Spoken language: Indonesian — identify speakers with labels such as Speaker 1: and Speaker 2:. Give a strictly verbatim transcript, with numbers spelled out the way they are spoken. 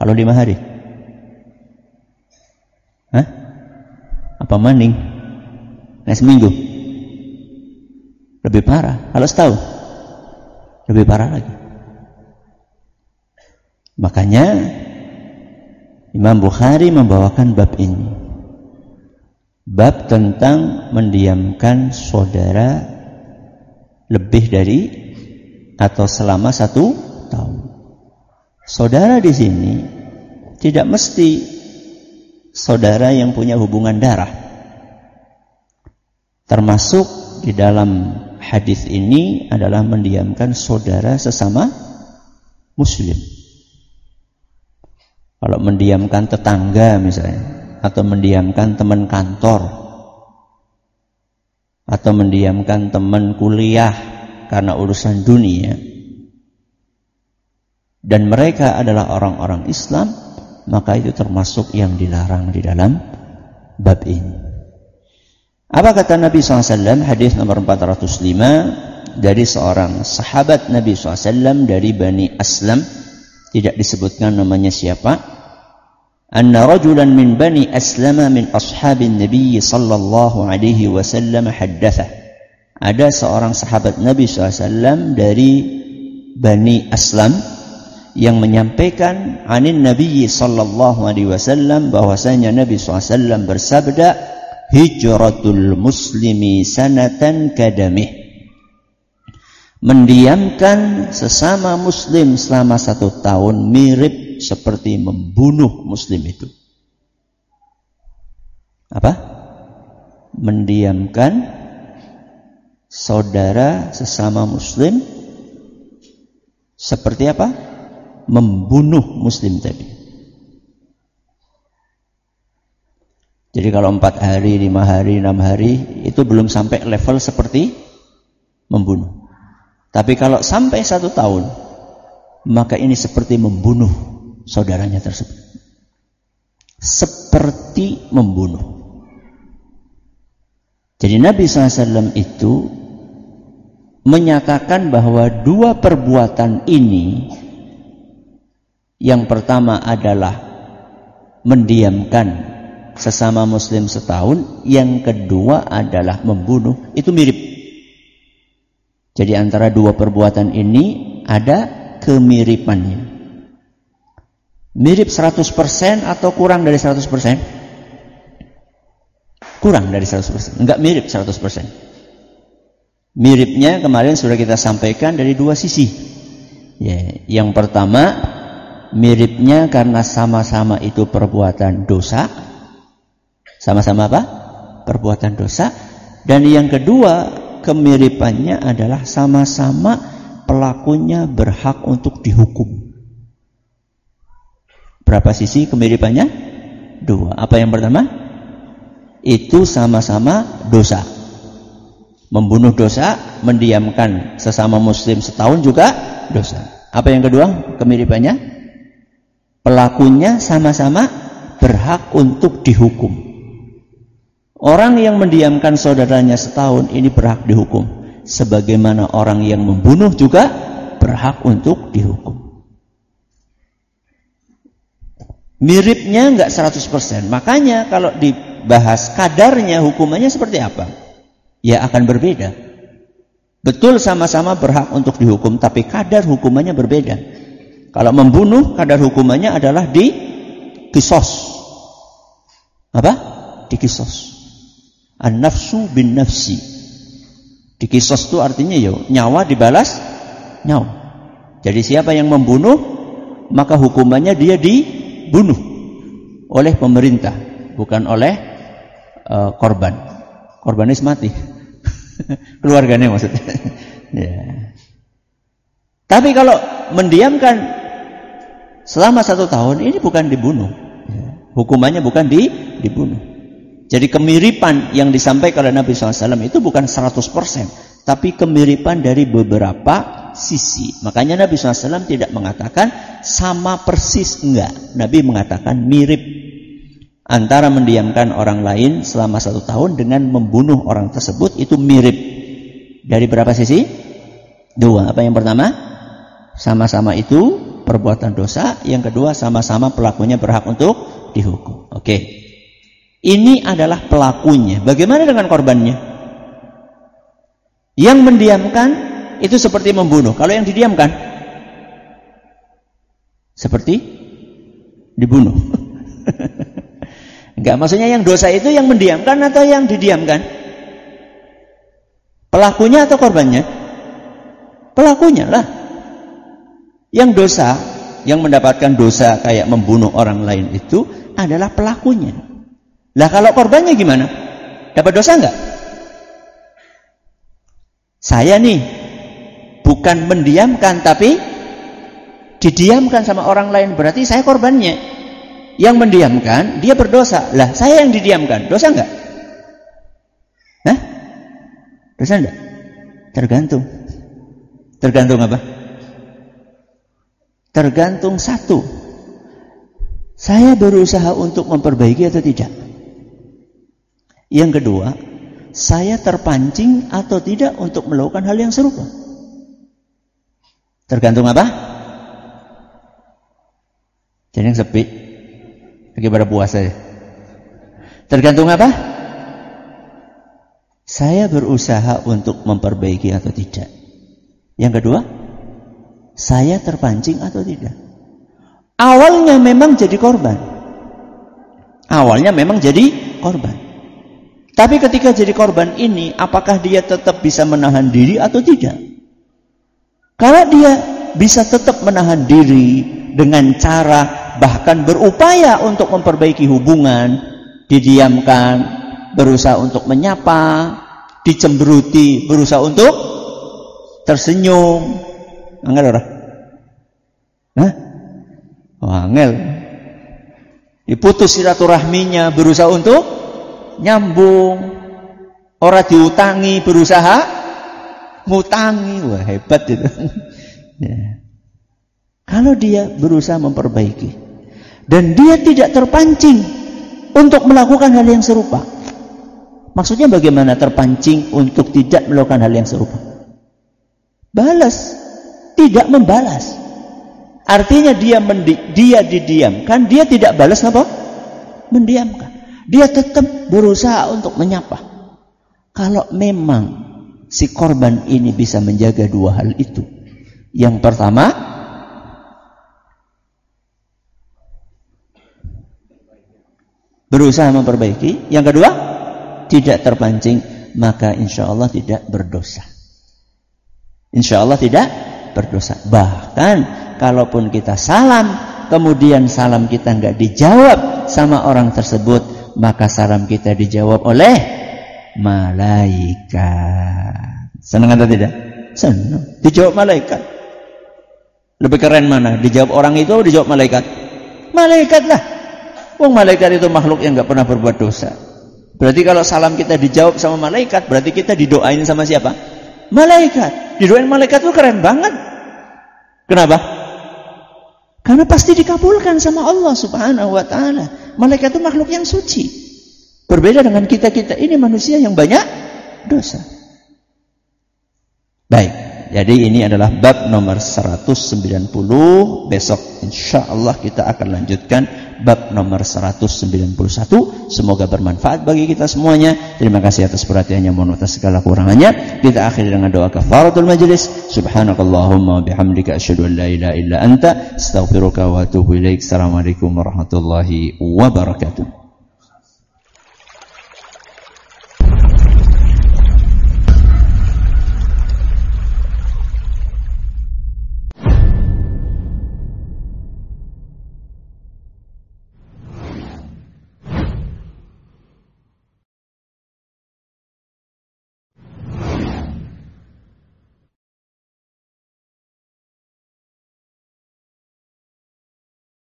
Speaker 1: Kalau lima hari? Hah? Apa maning? Nah, seminggu? Lebih parah. Kalau setahun? Lebih parah lagi. Makanya Imam Bukhari membawakan bab ini. Bab tentang mendiamkan saudara lebih dari atau selama satu tahun. Saudara di sini tidak mesti saudara yang punya hubungan darah. Termasuk di dalam hadis ini adalah mendiamkan saudara sesama muslim. Kalau mendiamkan tetangga misalnya, atau mendiamkan teman kantor, atau mendiamkan teman kuliah karena urusan dunia, dan mereka adalah orang-orang Islam, maka itu termasuk yang dilarang di dalam bab ini. Apa kata Nabi shallallahu alaihi wasallam? Hadis nomor empat ratus lima dari seorang sahabat Nabi shallallahu alaihi wasallam dari Bani Aslam, tidak disebutkan namanya siapa. Anna rajulan min Bani Aslama min ashabin Nabi sallallahu alaihi wasallam haddatha. Ada seorang sahabat Nabi shallallahu alaihi wasallam dari Bani Aslam yang menyampaikan anin Nabi sallallahu alaihi wasallam bahwasanya Nabi shallallahu alaihi wasallam bersabda, hijratul muslimi sanatan kadamih. Mendiamkan sesama muslim selama satu tahun mirip seperti membunuh muslim itu. Apa? Mendiamkan saudara sesama muslim seperti apa? Membunuh muslim tadi. Jadi kalau empat hari, lima hari, enam hari itu belum sampai level seperti membunuh. Tapi kalau sampai satu tahun, maka ini seperti membunuh saudaranya tersebut. Seperti membunuh. Jadi Nabi shallallahu alaihi wasallam itu menyatakan bahwa dua perbuatan ini, yang pertama adalah mendiamkan sesama muslim setahun, yang kedua adalah membunuh, itu mirip. Jadi antara dua perbuatan ini ada kemiripannya. Mirip seratus persen atau kurang dari seratus persen? Kurang dari seratus persen. Enggak mirip seratus persen. Miripnya kemarin sudah kita sampaikan dari dua sisi. Ya, yang pertama, miripnya karena sama-sama itu perbuatan dosa. Sama-sama apa? Perbuatan dosa. Dan yang kedua, kemiripannya adalah sama-sama pelakunya berhak untuk dihukum. Berapa sisi kemiripannya? Dua. Apa yang pertama? Itu sama-sama dosa. Membunuh dosa, mendiamkan sesama muslim setahun juga dosa. Apa yang kedua kemiripannya? Pelakunya sama-sama berhak untuk dihukum. Orang yang mendiamkan saudaranya setahun ini berhak dihukum, sebagaimana orang yang membunuh juga berhak untuk dihukum. Miripnya enggak seratus persen. Makanya kalau dibahas kadarnya hukumannya seperti apa? Ya akan berbeda. Betul sama-sama berhak untuk dihukum, tapi kadar hukumannya berbeda. Kalau membunuh, kadar hukumannya adalah di kisos. Apa? Di kisos. An-nafsu bin nafsi. Di kisos itu artinya ya nyawa dibalas nyawa. Jadi siapa yang membunuh, maka hukumannya dia dibunuh oleh pemerintah, bukan oleh uh, korban. Korbannya mati. Keluarganya maksudnya. Ya. Tapi kalau mendiamkan selama satu tahun, ini bukan dibunuh. Ya. Hukumannya bukan di, dibunuh. Jadi kemiripan yang disampaikan oleh Nabi shallallahu alaihi wasallam itu bukan seratus persen, tapi kemiripan dari beberapa sisi. Makanya Nabi shallallahu alaihi wasallam tidak mengatakan sama persis, enggak. Nabi mengatakan mirip antara mendiamkan orang lain selama satu tahun dengan membunuh orang tersebut, itu mirip. Dari berapa sisi? Dua. Apa yang pertama? Sama-sama itu perbuatan dosa, yang kedua sama-sama pelakunya berhak untuk dihukum. Oke. Ini adalah pelakunya. Bagaimana dengan korbannya? Yang mendiamkan itu seperti membunuh. Kalau yang didiamkan seperti dibunuh. Enggak, maksudnya yang dosa itu yang mendiamkan atau yang didiamkan? Pelakunya atau korbannya? Pelakunya lah. Yang dosa, yang mendapatkan dosa kayak membunuh orang lain itu adalah pelakunya. Lah kalau korbannya gimana? Dapat dosa enggak? Saya nih bukan mendiamkan tapi didiamkan sama orang lain, berarti saya korbannya. Yang mendiamkan dia berdosa. Lah saya yang didiamkan, dosa enggak? Hah? Dosa enggak? Tergantung. Tergantung apa? Tergantung satu, saya berusaha untuk memperbaiki atau tidak. Yang kedua, saya terpancing atau tidak untuk melakukan hal yang serupa. Tergantung apa? Jadi yang sepi lagi pada puasa ya. Tergantung apa? Saya berusaha untuk memperbaiki atau tidak. Yang kedua, saya terpancing atau tidak. Awalnya memang jadi korban. Awalnya memang jadi korban. Tapi ketika jadi korban ini, apakah dia tetap bisa menahan diri atau tidak? Kalau dia bisa tetap menahan diri dengan cara bahkan berupaya untuk memperbaiki hubungan, didiamkan, berusaha untuk menyapa, dicemberuti, berusaha untuk tersenyum. Angel ora? Hah? Oh, angel. Diputus silaturahminya, berusaha untuk nyambung. Ora diutangi, berusaha ngutangi. Wah, hebat itu. Ya. Kalau dia berusaha memperbaiki dan dia tidak terpancing untuk melakukan hal yang serupa. Maksudnya bagaimana terpancing untuk tidak melakukan hal yang serupa? Balas, tidak membalas. Artinya dia mendi, dia didiamkan, dia tidak balas apa? Mendiamkan. Dia tetap berusaha untuk menyapa. Kalau memang si korban ini bisa menjaga dua hal itu. Yang pertama, berusaha memperbaiki. Yang kedua, tidak terpancing, maka insya Allah tidak berdosa. Insya Allah tidak berdosa. Bahkan kalaupun kita salam, kemudian salam kita nggak dijawab sama orang tersebut, maka salam kita dijawab oleh malaikat. Senang atau tidak? Senang. Dijawab malaikat. Lebih keren mana? Dijawab orang itu atau dijawab malaikat? Malaikat lah. Wong malaikat itu makhluk yang nggak pernah berbuat dosa. Berarti kalau salam kita dijawab sama malaikat, berarti kita didoain sama siapa? Malaikat. Didoain malaikat itu keren banget. Kenapa? Karena pasti dikabulkan sama Allah Subhanahu wa taala. Malaikat itu makhluk yang suci. Berbeda dengan kita-kita ini manusia yang banyak dosa. Baik, jadi ini adalah bab nomor seratus sembilan puluh. Besok insyaallah kita akan lanjutkan bab nomor seratus sembilan puluh satu. Semoga bermanfaat bagi kita semuanya. Terima kasih atas perhatiannya, mohon atas segala kurangannya. Kita akhiri dengan doa kafaratul majlis. Subhanakallahumma bihamdika asyhadu an la ilaha illa anta astaghfiruka wa atubu ilaik. Assalamualaikum warahmatullahi wabarakatuh.